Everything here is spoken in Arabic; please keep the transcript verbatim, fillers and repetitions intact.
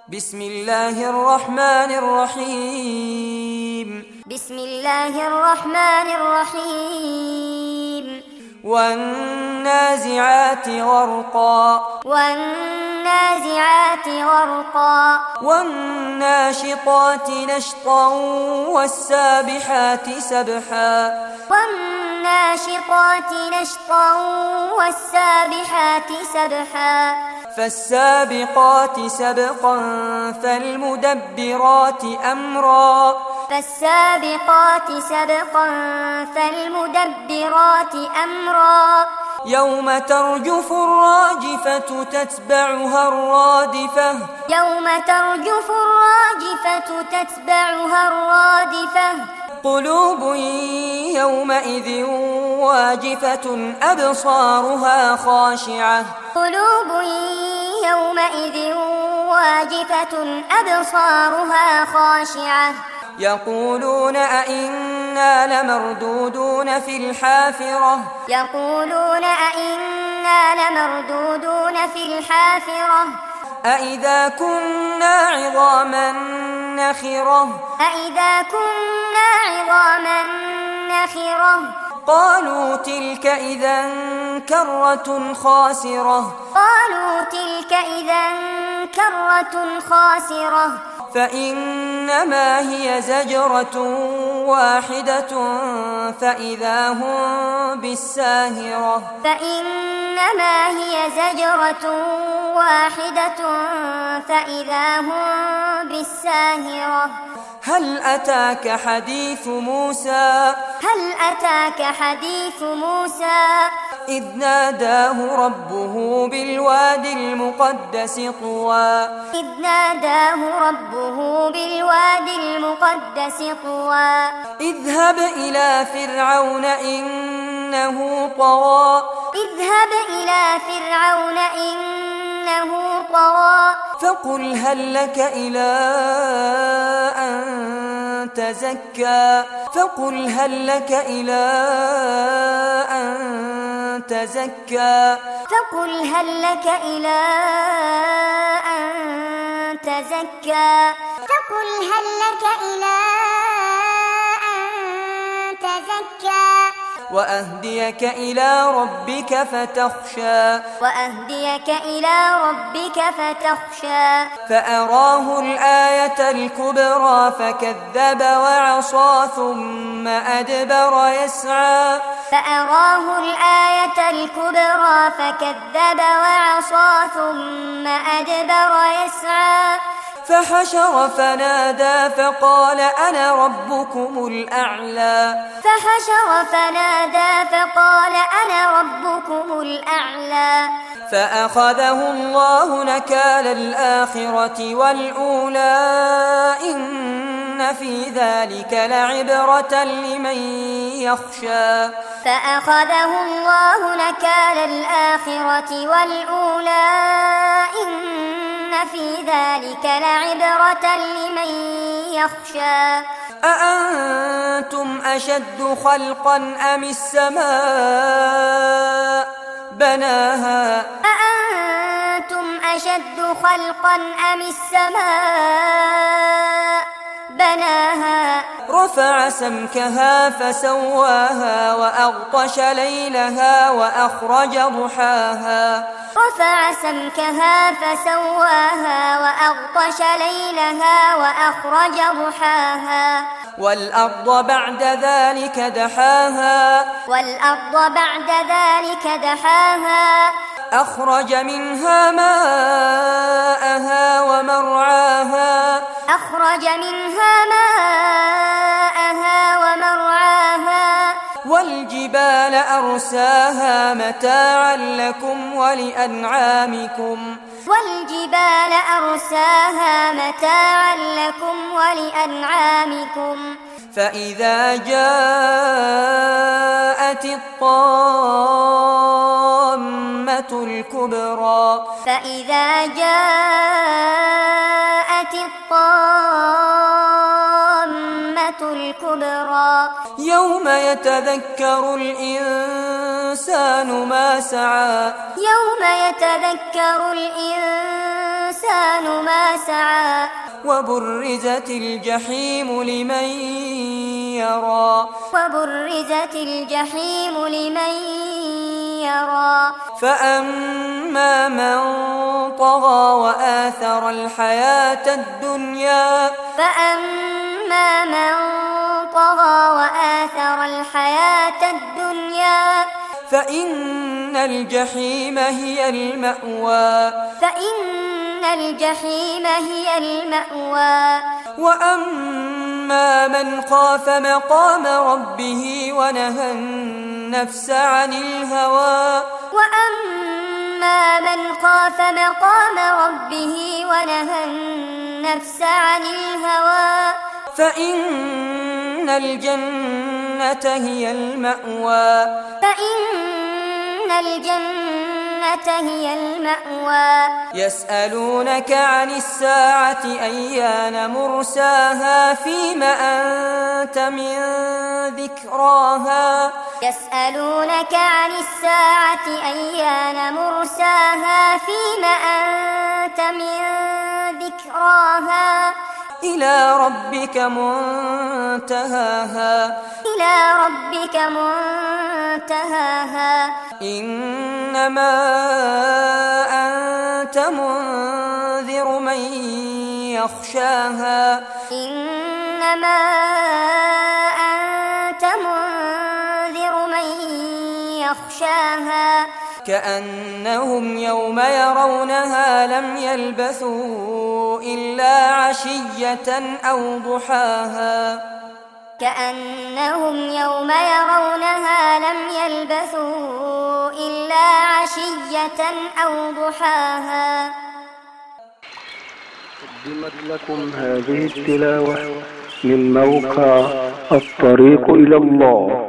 بسم الله الرحمن الرحيم بسم الله الرحمن الرحيم والنازعات غرقا والنازعات غرقا والناشطات نشطا والسابحات سبحا والناشطات نشطا والسابحات سبحا فالسابقات سبقا فالمدبرات أمرا فالسابقات سبقا فالمدبرات أمرا يوم ترجف الراجفة تتبعها الرادفة يوم ترجف الراجفة تتبعها الرادفة قلوب يومئذ واجفة أبصارها خاشعة قلوب يومئذ واجفة أبصارها خاشعة يقولون أئنا لمردودون في الحافرة يقولون أئنا لمردودون في الحافرة أئذا كنا عظاما نخرة أئذا كنا عظاما نخرة قالوا تلك إذا كرة خاسرة قالوا تلك إذا كرة خاسرة فإنما هي زجرة واحدة فإذا هم بالساهرة فإنما هي زجرة واحدة فإذا هم بالساهرة هل أتاك حديث موسى هل أتاك حديث موسى إذ ناداه ربه بالوادي المقدس طوى إذ ناداه ربه بالوادي المقدس طوى اذهب إلى فرعون إنه طغى اذهب إلى فرعون إنه طغى فقل هل لك إلى أن تزكى فقل هل لك إلى أن تزكى فقل هل لك إلى أن تزكى فقل هل لك إلى أن تزكى وأهديك إلى ربك فتخشى وأهديك إلى ربك فتخشى فأراه الآية الكبرى فكذب وعصى ثم أدبر يسعى فأراه الآية الكبرى فكذب وعصى ثم أدبر يسعى فحشر فنادى فقال أنا ربكم الأعلى فحشر فنادى فقال أنا ربكم الأعلى فأخذه الله نكال الآخرة والأولى إن في ذلك لعبرة لمن يخشى فأخذه الله نكال الآخرة والأولى إن في ذلك لعبرة لمن يخشى أأنتم أشد خلقا أم السماء بناها أأنتم أشد خلقا أم السماء بناها رفع سمكها فسواها وأغطش ليلها وأخرج ضحاها رفع سمكها فسواها وأغطش ليلها وأخرج ضحاها والأرض بعد ذلك دحاها والأرض بعد ذلك دحاها أخرج منها ماءها ومرعاها أخرج منها ماءها ومرعاها والجبال أرساها متاعا لكم ولأنعامكم والجبال أرساها متاعا لكم ولأنعامكم فإذا جاءت الطامة الكبرى فإذا جاءت الطامة الكبرى يوم يتذكر الإنسان ما سعى يوم يتذكر الإنسان الإنسان ما سعى وبرزت الجحيم لمن يرى وبرزت الجحيم لمن يرى فأما من طغى وآثر الحياة الدنيا فأما من طغى وآثر الحياة الدنيا فإن الجحيم هي المأوى فإن الجحيم هي المأوى وأما من خاف مقام ربه ونهى النفس عن الهوى وأما من خاف مقام ربه ونهى النفس عن الهوى فإن الجنة هي المأوى فإن الجنة هي المأوى يسألونك عن الساعة أيان مرساها فيم أنت من ذكراها يسألونك عن الساعة أيان مرساها فيم أنت من ذكراها إلى ربك منتهاها إلى ربك منتهاها إنما أنت منذر من يخشاها إنما أنت منذر من يخشاها كأنهم يوم يرونها لم يلبثوا إلا عشية أو ضحاها كأنهم يوم يرونها لم يلبثوا إلا عشية أو ضحاها. قدمت لكم هذه التلاوة من موقع الطريق إلى الله.